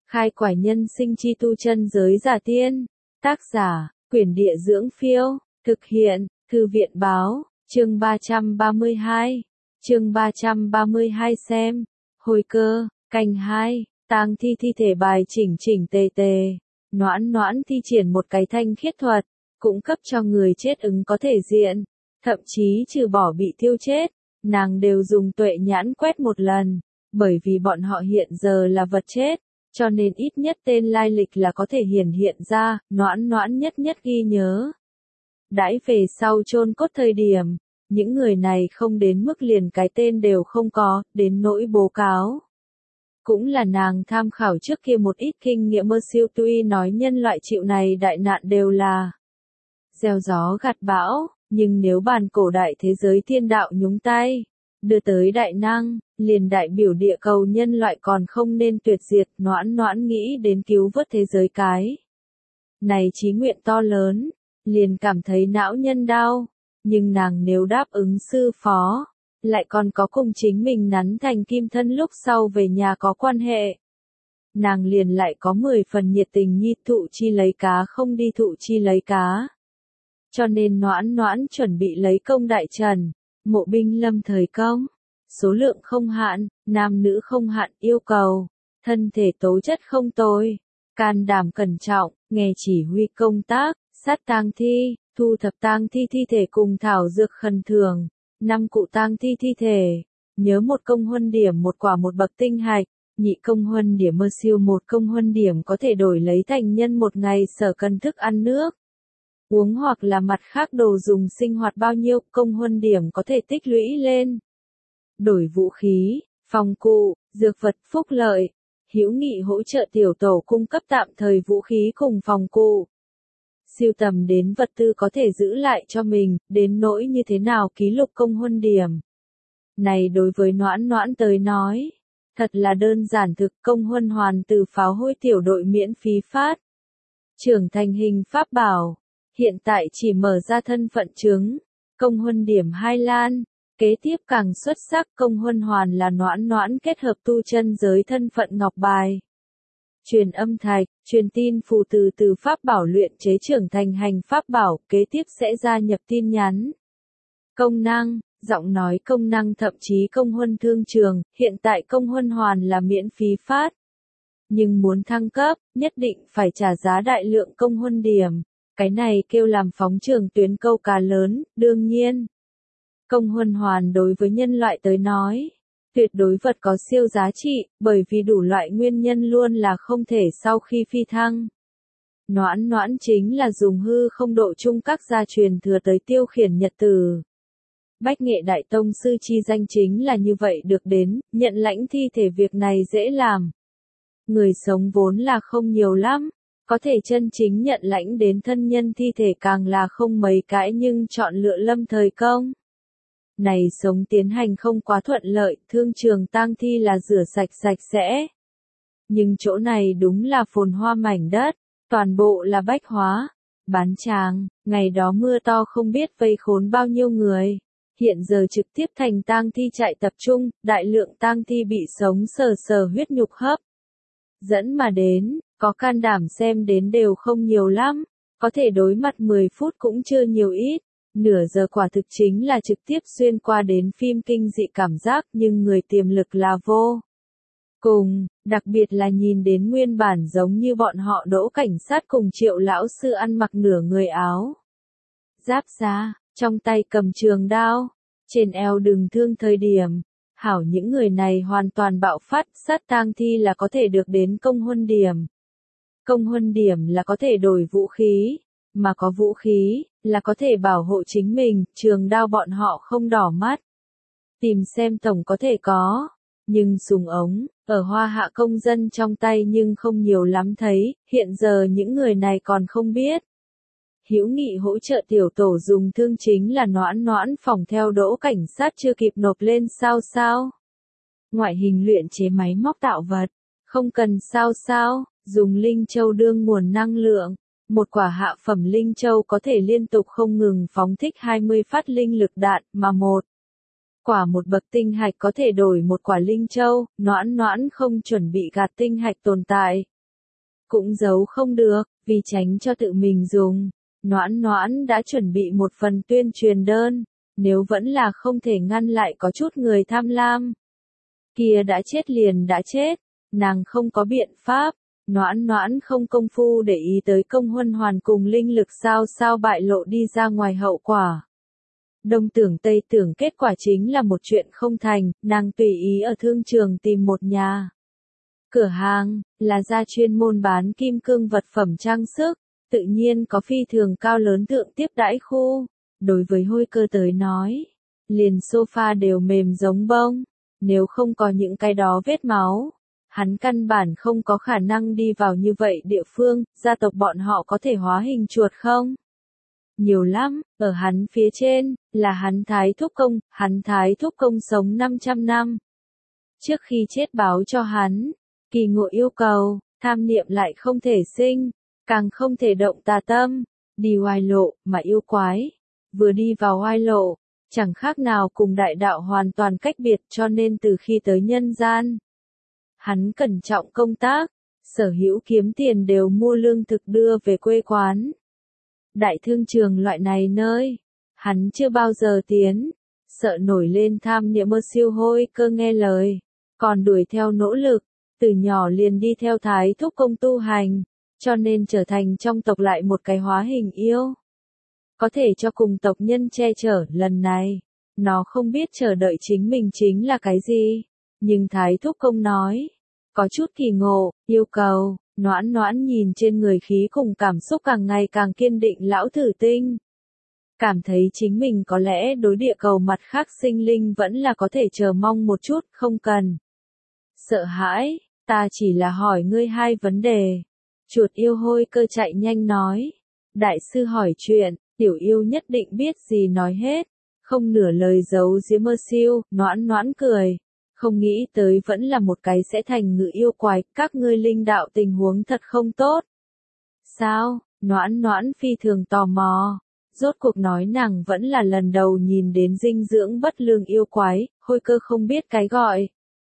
Khai quải nhân sinh chi tu chân giới giả tiên. Tác giả, Quyển Địa Dưỡng Phiêu. Thực hiện, Thư viện Báo. Chương 332. Chương 332 xem. Hồi cơ, canh 2. Tang thi thi thể bài chỉnh chỉnh tề tề. Noãn noãn thi triển một cái thanh khiết thuật, cũng cấp cho người chết ứng có thể diện. Thậm chí trừ bỏ bị thiêu chết, nàng đều dùng tuệ nhãn quét một lần. Bởi vì bọn họ hiện giờ là vật chết, cho nên ít nhất tên lai lịch là có thể hiển hiện ra, noãn noãn nhất nhất ghi nhớ. Đãi về sau chôn cốt thời điểm, những người này không đến mức liền cái tên đều không có, đến nỗi bố cáo. Cũng là nàng tham khảo trước kia một ít kinh nghiệm mơ siêu, tuy nói nhân loại chịu này đại nạn đều là gieo gió gặt bão, nhưng nếu bàn cổ đại thế giới thiên đạo nhúng tay, đưa tới đại năng, liền đại biểu địa cầu nhân loại còn không nên tuyệt diệt. Noãn noãn nghĩ đến cứu vớt thế giới cái này chí nguyện to lớn, liền cảm thấy não nhân đau, nhưng nàng nếu đáp ứng sư phó, lại còn có cùng chính mình nắn thành kim thân lúc sau về nhà có quan hệ. Nàng liền lại có 10 phần nhiệt tình nhi, thụ chi lấy cá không đi thụ chi lấy cá. Cho nên noãn noãn chuẩn bị lấy công đại trần, mộ binh lâm thời công. Số lượng không hạn, nam nữ không hạn, yêu cầu, thân thể tố chất không tồi, can đảm cẩn trọng, nghe chỉ huy công tác, sát tang thi, thu thập tang thi thi thể cùng thảo dược khẩn thường, 5 cụ tang thi thi thể, nhớ một công huân điểm một quả một bậc tinh hạch, nhị công huân điểm mơ siêu một công huân điểm có thể đổi lấy thành nhân một ngày sở cần thức ăn nước uống hoặc là mặt khác đồ dùng sinh hoạt bao nhiêu công huân điểm có thể tích lũy lên. Đổi vũ khí, phòng cụ, dược vật, phúc lợi, hữu nghị hỗ trợ tiểu tổ cung cấp tạm thời vũ khí cùng phòng cụ. Siêu tầm đến vật tư có thể giữ lại cho mình, đến nỗi như thế nào ký lục công huân điểm. Này đối với noãn noãn tới nói, thật là đơn giản, thực công huân hoàn từ pháo hôi tiểu đội miễn phí phát. Trưởng thành hình pháp bảo, hiện tại chỉ mở ra thân phận chứng, công huân điểm 2 lan. Kế tiếp càng xuất sắc, công huân hoàn là noãn noãn kết hợp tu chân giới thân phận ngọc bài. Truyền âm thạch, truyền tin phù từ pháp bảo luyện chế trưởng thành hành pháp bảo, kế tiếp sẽ gia nhập tin nhắn. Công năng, giọng nói công năng, thậm chí công huân thương trường, hiện tại công huân hoàn là miễn phí phát. Nhưng muốn thăng cấp, nhất định phải trả giá đại lượng công huân điểm, cái này kêu làm phóng trường tuyến câu cá lớn, đương nhiên. Công huân hoàn đối với nhân loại tới nói, tuyệt đối vật có siêu giá trị, bởi vì đủ loại nguyên nhân luôn là không thể sau khi phi thăng. Noãn noãn chính là dùng hư không độ chung các gia truyền thừa tới tiêu khiển nhật tử. Bách nghệ đại tông sư chi danh chính là như vậy được đến, nhận lãnh thi thể việc này dễ làm. Người sống vốn là không nhiều lắm, có thể chân chính nhận lãnh đến thân nhân thi thể càng là không mấy cái, nhưng chọn lựa lâm thời công. Này sống tiến hành không quá thuận lợi, thương trường tang thi là rửa sạch sạch sẽ. Nhưng chỗ này đúng là phồn hoa mảnh đất, toàn bộ là bách hóa, bán tràng, ngày đó mưa to không biết vây khốn bao nhiêu người. Hiện giờ trực tiếp thành tang thi trại tập trung, đại lượng tang thi bị sống sờ huyết nhục hấp dẫn mà đến, có can đảm xem đến đều không nhiều lắm, có thể đối mặt 10 phút cũng chưa nhiều ít. Nửa giờ quả thực chính là trực tiếp xuyên qua đến phim kinh dị cảm giác, nhưng người tiềm lực là vô cùng, đặc biệt là nhìn đến nguyên bản giống như bọn họ Đỗ cảnh sát cùng Triệu lão sư ăn mặc nửa người áo giáp da, trong tay cầm trường đao, trên eo đừng thương thời điểm, hảo những người này hoàn toàn bạo phát, sát tang thi là có thể được đến công huân điểm. Công huân điểm là có thể đổi vũ khí, mà có vũ khí là có thể bảo hộ chính mình, trường đao bọn họ không đỏ mắt. Tìm xem tổng có thể có, nhưng súng ống, ở hoa hạ công dân trong tay nhưng không nhiều lắm thấy, hiện giờ những người này còn không biết. Hữu nghị hỗ trợ tiểu tổ dùng thương chính là noãn noãn phòng theo Đỗ cảnh sát chưa kịp nộp lên sao. Ngoại hình luyện chế máy móc tạo vật, không cần sao, dùng linh châu đương nguồn năng lượng. Một quả hạ phẩm linh châu có thể liên tục không ngừng phóng thích 20 phát linh lực đạn, mà một quả một bậc tinh hạch có thể đổi một quả linh châu, noãn noãn không chuẩn bị gạt tinh hạch tồn tại, cũng giấu không được, vì tránh cho tự mình dùng. Noãn Noãn đã chuẩn bị một phần tuyên truyền đơn, nếu vẫn là không thể ngăn lại có chút người tham lam. Kia đã chết liền đã chết, nàng không có biện pháp, Noãn Noãn không công phu để ý tới công huân hoàn cùng linh lực sao bại lộ đi ra ngoài hậu quả. Đông tưởng tây tưởng kết quả chính là một chuyện không thành, nàng tùy ý ở thương trường tìm một nhà cửa hàng, là gia chuyên môn bán kim cương vật phẩm trang sức, tự nhiên có phi thường cao lớn thượng tiếp đãi khu. Đối với Hôi Cơ tới nói, liền sofa đều mềm giống bông, nếu không có những cái đó vết máu, hắn căn bản không có khả năng đi vào như vậy địa phương, gia tộc bọn họ có thể hóa hình chuột không? Nhiều lắm, ở hắn phía trên, là hắn Thái Thúc Công sống 500 năm. Trước khi chết báo cho hắn, kỳ ngộ yêu cầu, tham niệm lại không thể sinh, càng không thể động tà tâm, đi oai lộ, mà yêu quái. Vừa đi vào oai lộ, chẳng khác nào cùng đại đạo hoàn toàn cách biệt cho nên từ khi tới nhân gian. Hắn cẩn trọng công tác, sở hữu kiếm tiền đều mua lương thực đưa về quê quán. Đại thương trường loại này nơi, hắn chưa bao giờ tiến, sợ nổi lên tham niệm mơ siêu Hôi Cơ nghe lời, còn đuổi theo nỗ lực, từ nhỏ liền đi theo Thái Thúc Công tu hành, cho nên trở thành trong tộc lại một cái hóa hình yêu. Có thể cho cùng tộc nhân che chở lần này, nó không biết chờ đợi chính mình chính là cái gì, nhưng Thái Thúc Công nói, có chút kỳ ngộ, yêu cầu. Noãn Noãn nhìn trên người khí cùng cảm xúc càng ngày càng kiên định lão thử tinh. Cảm thấy chính mình có lẽ đối địa cầu mặt khác sinh linh vẫn là có thể chờ mong một chút, không cần. Sợ hãi, ta chỉ là hỏi ngươi hai vấn đề. Chuột yêu Hôi Cơ chạy nhanh nói. Đại sư hỏi chuyện, tiểu yêu nhất định biết gì nói hết. Không nửa lời giấu giếm mơ siêu, Noãn Noãn cười. Không nghĩ tới vẫn là một cái sẽ thành ngự yêu quái, các ngươi linh đạo tình huống thật không tốt. Sao? Noãn Noãn phi thường tò mò. Rốt cuộc nói nàng vẫn là lần đầu nhìn đến dinh dưỡng bất lương yêu quái, Hôi Cơ không biết cái gọi.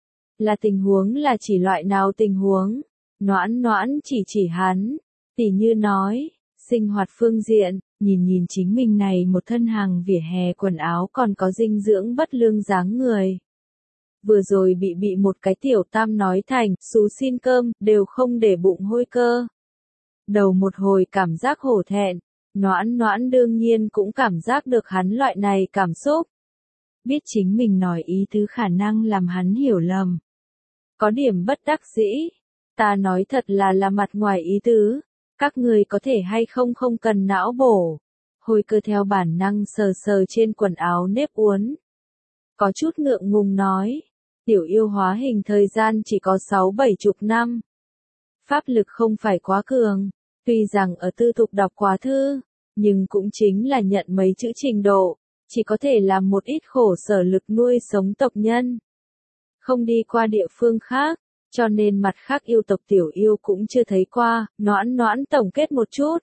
Là tình huống là chỉ loại nào tình huống? Noãn Noãn chỉ hắn, tỉ như nói, sinh hoạt phương diện, nhìn chính mình này một thân hàng vỉa hè quần áo còn có dinh dưỡng bất lương dáng người. Vừa rồi bị một cái tiểu tam nói thành, xú xin cơm, đều không để bụng Hôi Cơ. Đầu một hồi cảm giác hổ thẹn, Noãn Noãn đương nhiên cũng cảm giác được hắn loại này cảm xúc. Biết chính mình nói ý tứ khả năng làm hắn hiểu lầm. Có điểm bất đắc dĩ, ta nói thật là mặt ngoài ý tứ, các người có thể hay không cần não bổ. Hôi Cơ theo bản năng sờ trên quần áo nếp uốn. Có chút ngượng ngùng nói. Tiểu yêu hóa hình thời gian chỉ có 6-7 chục năm. Pháp lực không phải quá cường, tuy rằng ở tư thục đọc quá thư, nhưng cũng chính là nhận mấy chữ trình độ, chỉ có thể làm một ít khổ sở lực nuôi sống tộc nhân. Không đi qua địa phương khác, cho nên mặt khác yêu tộc tiểu yêu cũng chưa thấy qua, Noãn Noãn tổng kết một chút.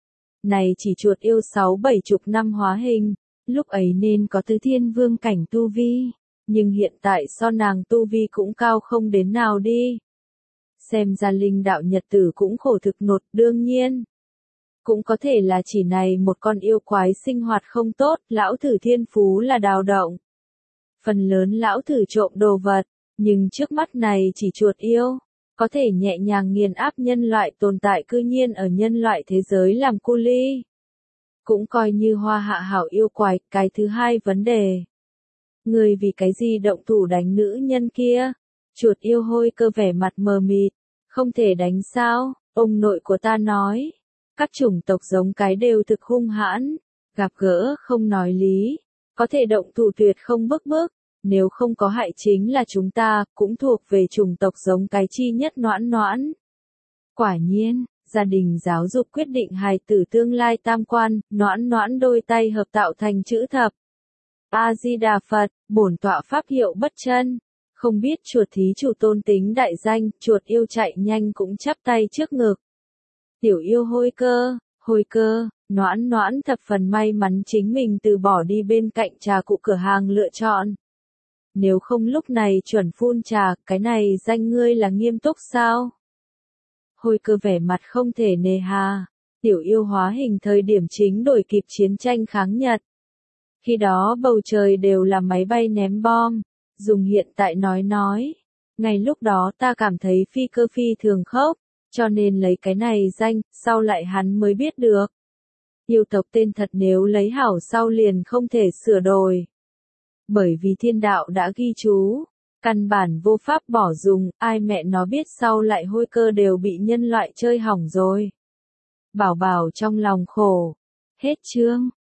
Này chỉ chuột yêu 6-7 chục năm hóa hình, lúc ấy nên có tứ thiên vương cảnh tu vi. Nhưng hiện tại so nàng tu vi cũng cao không đến nào đi. Xem ra linh đạo nhật tử cũng khổ thực nột đương nhiên. Cũng có thể là chỉ này một con yêu quái sinh hoạt không tốt, lão thử thiên phú là đào động. Phần lớn lão thử trộm đồ vật, nhưng trước mắt này chỉ chuột yêu, có thể nhẹ nhàng nghiền áp nhân loại tồn tại cư nhiên ở nhân loại thế giới làm cu ly. Cũng coi như hoa hạ hảo yêu quái, cái thứ hai vấn đề. Người vì cái gì động thủ đánh nữ nhân kia? Chuột yêu Hôi Cơ vẻ mặt mờ mịt. Không thể đánh sao? Ông nội của ta nói. Các chủng tộc giống cái đều thực hung hãn. Gặp gỡ không nói lý. Có thể động thủ tuyệt không bức. Nếu không có hại chính là chúng ta, cũng thuộc về chủng tộc giống cái chi nhất Noãn Noãn. Quả nhiên, gia đình giáo dục quyết định hài tử tương lai tam quan, Noãn Noãn đôi tay hợp tạo thành chữ thập. A-di-đà Phật, bổn tọa pháp hiệu bất chân. Không biết chuột thí chủ tôn tính đại danh, chuột yêu chạy nhanh cũng chắp tay trước ngực. Tiểu yêu Hôi Cơ, Noãn Noãn thập phần may mắn chính mình từ bỏ đi bên cạnh trà cụ cửa hàng lựa chọn. Nếu không lúc này chuẩn phun trà, cái này danh ngươi là nghiêm túc sao? Hôi Cơ vẻ mặt không thể nề hà. Tiểu yêu hóa hình thời điểm chính đổi kịp chiến tranh kháng Nhật. Khi đó bầu trời đều là máy bay ném bom. Dùng hiện tại nói. Ngay lúc đó ta cảm thấy Phi Cơ phi thường khốc, cho nên lấy cái này danh, sau lại hắn mới biết được. Yêu tộc tên thật nếu lấy hảo sau liền không thể sửa đổi. Bởi vì thiên đạo đã ghi chú, căn bản vô pháp bỏ dùng, ai mẹ nó biết sau lại Hôi Cơ đều bị nhân loại chơi hỏng rồi. Bảo Bảo trong lòng khổ. Hết chương.